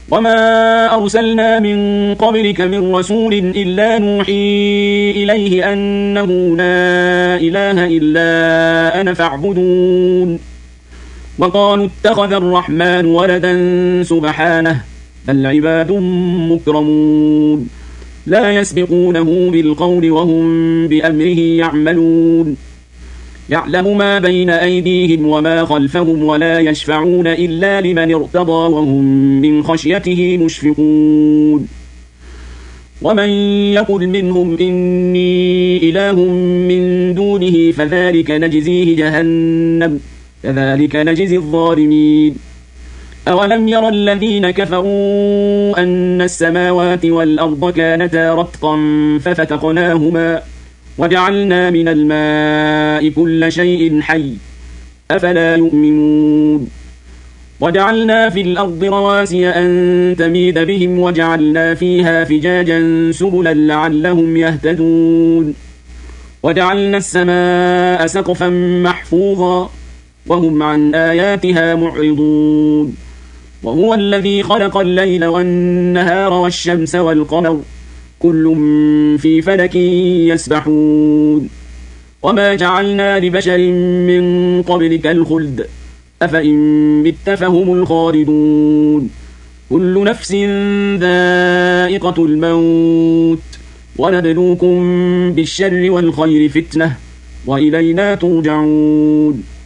وما أرسلنا من قبلك من رسول إلا نوحي إليه أنه لا إله إلا أنا فاعبدون. وقالوا اتخذ الرحمن ولدا سبحانه بل عباد مكرمون لا يسبقونه بالقول وهم بأمره يعملون. يعلم ما بين أيديهم وما خلفهم ولا يشفعون إلا لمن ارتضى وهم من خشيته مشفقون. ومن يقل منهم إني إله من دونه فذلك نجزيه جهنم كذلك نجزي الظالمين. أولم ير الذين كفروا أن السماوات والأرض كانتا رتقا ففتقناهما وجعلنا من الماء كل شيء حي أفلا يؤمنون. وجعلنا في الأرض رواسي أن تميد بهم وجعلنا فيها فجاجا سبلا لعلهم يهتدون. وجعلنا السماء سقفا محفوظا وهم عن آياتها معرضون. وهو الذي خلق الليل والنهار والشمس والقمر كل في فلك يسبحون. وما جعلنا لبشر من قبلك الخلد أفإن مت فهم الخالدون. كل نفس ذائقة الموت ونبلوكم بالشر والخير فتنة وإلينا ترجعون.